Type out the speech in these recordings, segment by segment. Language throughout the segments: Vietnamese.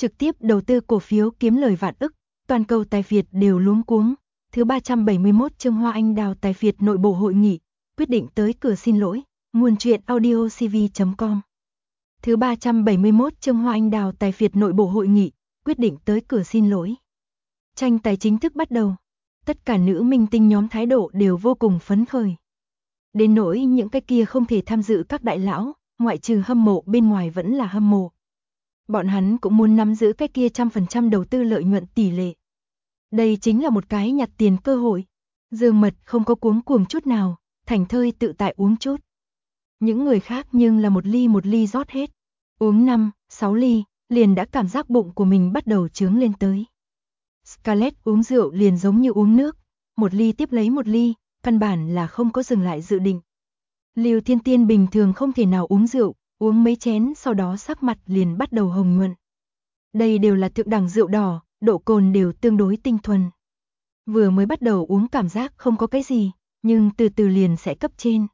trực tiếp đầu tư cổ phiếu kiếm lời vạn ức, toàn cầu tài phiệt đều luống cuống. Thứ 371 chương Hoa Anh Đào tài phiệt nội bộ hội nghị, quyết định tới cửa xin lỗi, nguồn truyện audiocv.com. Thứ 371 chương Hoa Anh Đào tài phiệt nội bộ hội nghị, quyết định tới cửa xin lỗi. Tranh tài chính thức bắt đầu. Tất cả nữ minh tinh nhóm thái độ đều vô cùng phấn khởi. Đến nỗi những cái kia không thể tham dự các đại lão, ngoại trừ hâm mộ bên ngoài vẫn là hâm mộ. Bọn hắn cũng muốn nắm giữ cái kia 100% đầu tư lợi nhuận tỷ lệ. Đây chính là một cái nhặt tiền cơ hội. Dương Mật không có cuống cuồng chút nào, thảnh thơi tự tại uống chút. Những người khác nhưng là một ly rót hết. Uống 5, 6 ly, liền đã cảm giác bụng của mình bắt đầu chướng lên tới. Scarlett uống rượu liền giống như uống nước, một ly tiếp lấy một ly, căn bản là không có dừng lại dự định. Lưu Thiên Tiên bình thường không thể nào uống rượu, uống mấy chén sau đó sắc mặt liền bắt đầu hồng nhuận. Đây đều là thượng đẳng rượu đỏ, độ cồn đều tương đối tinh thuần. Vừa mới bắt đầu uống cảm giác không có cái gì, nhưng từ từ liền sẽ cấp trên.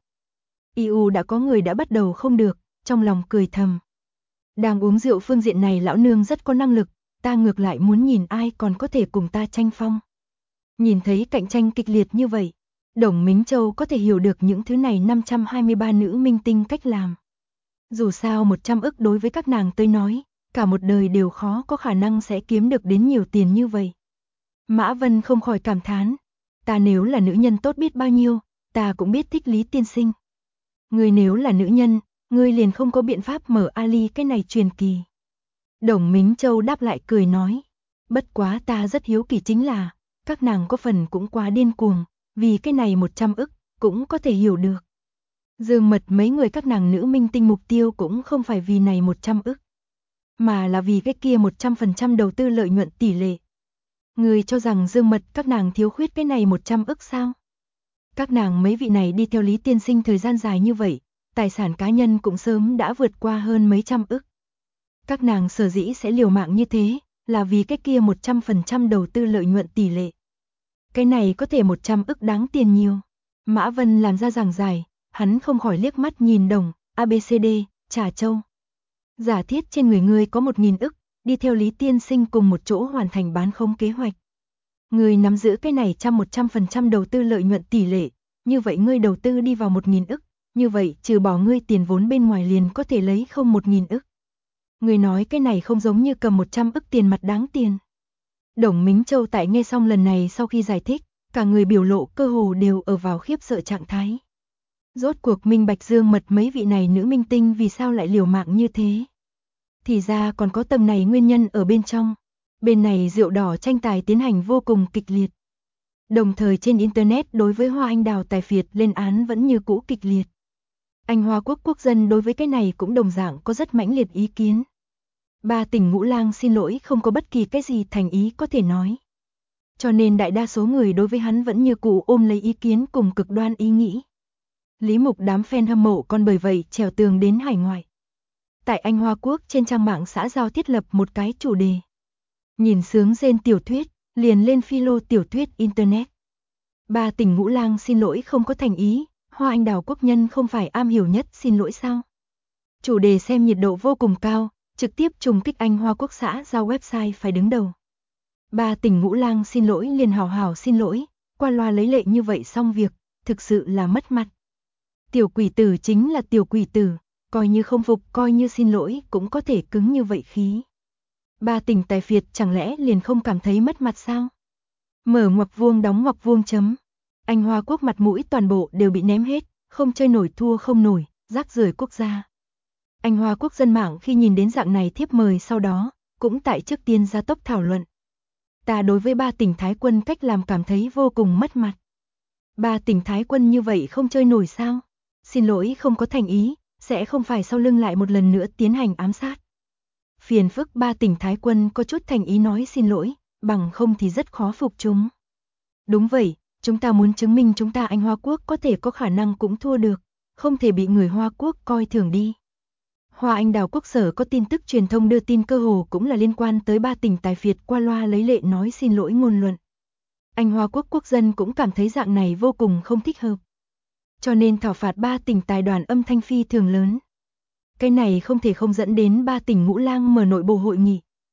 EU đã có người đã bắt đầu không được, trong lòng cười thầm. Đang uống rượu phương diện này lão nương rất có năng lực, ta ngược lại muốn nhìn ai còn có thể cùng ta tranh phong. Nhìn thấy cạnh tranh kịch liệt như vậy, Đồng Mính Châu có thể hiểu được những thứ này 523 nữ minh tinh cách làm. Dù sao 100 ức đối với các nàng tới nói, cả một đời đều khó có khả năng sẽ kiếm được đến nhiều tiền như vậy. Mã Vân không khỏi cảm thán, ta nếu là nữ nhân tốt biết bao nhiêu, ta cũng biết thích Lý tiên sinh. Ngươi nếu là nữ nhân, ngươi liền không có biện pháp mở Ali cái này truyền kỳ. Đồng Mính Châu đáp lại cười nói, bất quá ta rất hiếu kỳ chính là, các nàng có phần cũng quá điên cuồng, vì cái này 100 ức, cũng có thể hiểu được. Dương Mật mấy người các nàng nữ minh tinh mục tiêu cũng không phải vì này 100 ức, mà là vì cái kia 100% đầu tư lợi nhuận tỷ lệ. Người cho rằng Dương Mật các nàng thiếu khuyết cái này 100 ức sao? Các nàng mấy vị này đi theo Lý tiên sinh thời gian dài như vậy, tài sản cá nhân cũng sớm đã vượt qua hơn mấy trăm ức. Các nàng sở dĩ sẽ liều mạng như thế, là vì cái kia 100% đầu tư lợi nhuận tỷ lệ. Cái này có thể 100 ức đáng tiền nhiều. Mã Vân làm ra giảng giải, hắn không khỏi liếc mắt nhìn Đồng, ABCD, Trà Châu. Giả thiết trên người ngươi có 1000 ức, đi theo Lý tiên sinh cùng một chỗ hoàn thành bán không kế hoạch. Ngươi nắm giữ cái này 100% đầu tư lợi nhuận tỷ lệ, như vậy ngươi đầu tư đi vào 1000 ức, như vậy trừ bỏ ngươi tiền vốn bên ngoài liền có thể lấy không 1000 ức. Ngươi nói cái này không giống như cầm 100 ức tiền mặt đáng tiền. Đồng Mính Châu tại nghe xong lần này sau khi giải thích, cả người biểu lộ cơ hồ đều ở vào khiếp sợ trạng thái. Rốt cuộc minh bạch Dương Mật mấy vị này nữ minh tinh vì sao lại liều mạng như thế. Thì ra còn có tầng này nguyên nhân ở bên trong. Bên này rượu đỏ tranh tài tiến hành vô cùng kịch liệt. Đồng thời trên Internet đối với Hoa Anh Đào tài phiệt lên án vẫn như cũ kịch liệt. Anh Hoa Quốc quốc dân đối với cái này cũng đồng dạng có rất mãnh liệt ý kiến. Ba tỉnh Ngũ Lang xin lỗi không có bất kỳ cái gì thành ý có thể nói. Cho nên đại đa số người đối với hắn vẫn như cũ ôm lấy ý kiến cùng cực đoan ý nghĩ. Lý Mục đám fan hâm mộ còn bởi vậy trèo tường đến hải ngoại. Tại Anh Hoa Quốc trên trang mạng xã giao thiết lập một cái chủ đề. Nhìn sướng rên tiểu thuyết, liền lên philo tiểu thuyết Internet. Ba tỉnh Ngũ Lang xin lỗi không có thành ý, Hoa Anh Đào quốc nhân không phải am hiểu nhất xin lỗi sao? Chủ đề xem nhiệt độ vô cùng cao, trực tiếp trùng kích Anh Hoa Quốc xã giao website phải đứng đầu. Ba tỉnh Ngũ Lang xin lỗi liền hào hào xin lỗi, qua loa lấy lệ như vậy xong việc, thực sự là mất mặt. Tiểu quỷ tử chính là tiểu quỷ tử, coi như không phục coi như xin lỗi cũng có thể cứng như vậy khí. Ba tỉnh tài phiệt chẳng lẽ liền không cảm thấy mất mặt sao? Mở ngoặc vuông đóng ngoặc vuông chấm. Anh Hoa Quốc mặt mũi toàn bộ đều bị ném hết, không chơi nổi thua không nổi, rác rưởi quốc gia. Anh Hoa Quốc dân mạng khi nhìn đến dạng này thiếp mời sau đó, cũng tại trước tiên ra tốc thảo luận. Ta đối với ba tỉnh Thái Quân cách làm cảm thấy vô cùng mất mặt. Ba tỉnh Thái Quân như vậy không chơi nổi sao? Xin lỗi không có thành ý, sẽ không phải sau lưng lại một lần nữa tiến hành ám sát. Phiền phức ba tỉnh Thái Quân có chút thành ý nói xin lỗi, bằng không thì rất khó phục chúng. Đúng vậy, chúng ta muốn chứng minh chúng ta Anh Hoa Quốc có thể có khả năng cũng thua được, không thể bị người Hoa Quốc coi thường đi. Hoa Anh Đào quốc sở có tin tức truyền thông đưa tin cơ hồ cũng là liên quan tới ba tỉnh tài phiệt qua loa lấy lệ nói xin lỗi ngôn luận. Anh Hoa Quốc quốc dân cũng cảm thấy dạng này vô cùng không thích hợp. Cho nên thảo phạt ba tỉnh tài đoàn âm thanh phi thường lớn. Cái này không thể không dẫn đến ba tỉnh Ngũ Lang mở nội bộ hội nghị.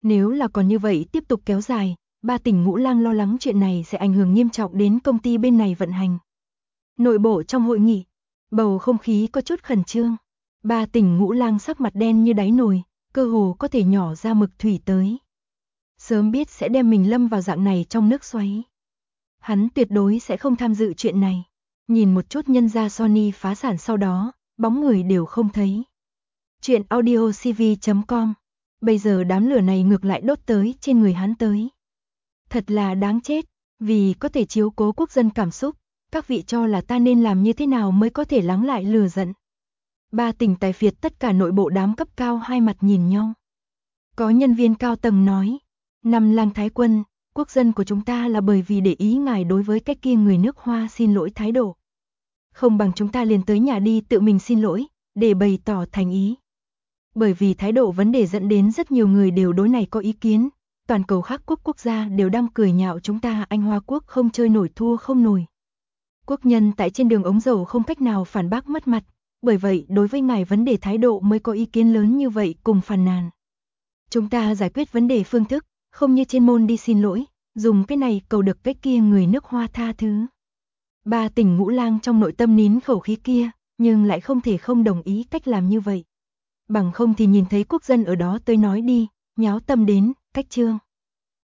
Nếu là còn như vậy tiếp tục kéo dài, Ba Tỉnh Ngũ Lang lo lắng chuyện này sẽ ảnh hưởng nghiêm trọng đến công ty bên này vận hành. Nội bộ trong hội nghị, bầu không khí có chút khẩn trương. Ba Tỉnh Ngũ Lang sắc mặt đen như đáy nồi, cơ hồ có thể nhỏ ra mực thủy tới. Sớm biết sẽ đem mình lâm vào dạng này trong nước xoáy. Hắn tuyệt đối sẽ không tham dự chuyện này. Nhìn một chút nhân gia Sony phá sản sau đó, bóng người đều không thấy. Chuyện audiocv.com. Bây giờ đám lửa này ngược lại đốt tới trên người hắn tới. Thật là đáng chết, vì có thể chiếu cố quốc dân cảm xúc, các vị cho là ta nên làm như thế nào mới có thể lắng lại lửa giận. Ba Tỉnh tài phiệt tất cả nội bộ đám cấp cao hai mặt nhìn nhau. Có nhân viên cao tầng nói, Năm Lang Thái Quân, quốc dân của chúng ta là bởi vì để ý ngài đối với cái kia người nước Hoa xin lỗi thái độ. Không bằng chúng ta liền tới nhà đi tự mình xin lỗi, để bày tỏ thành ý. Bởi vì thái độ vấn đề dẫn đến rất nhiều người đều đối này có ý kiến, toàn cầu khác quốc gia đều đang cười nhạo chúng ta Anh Hoa quốc không chơi nổi thua không nổi. Quốc nhân tại trên đường ống dầu không cách nào phản bác mất mặt, bởi vậy đối với ngài vấn đề thái độ mới có ý kiến lớn như vậy cùng phàn nàn. Chúng ta giải quyết vấn đề phương thức, không như trên môn đi xin lỗi, dùng cái này cầu được cái kia người nước Hoa tha thứ. Ba Tỉnh Ngũ Lang trong nội tâm nín khẩu khí kia, nhưng lại không thể không đồng ý cách làm như vậy. Bằng không thì nhìn thấy quốc dân ở đó tới nói đi, nháo tâm đến, cách trương.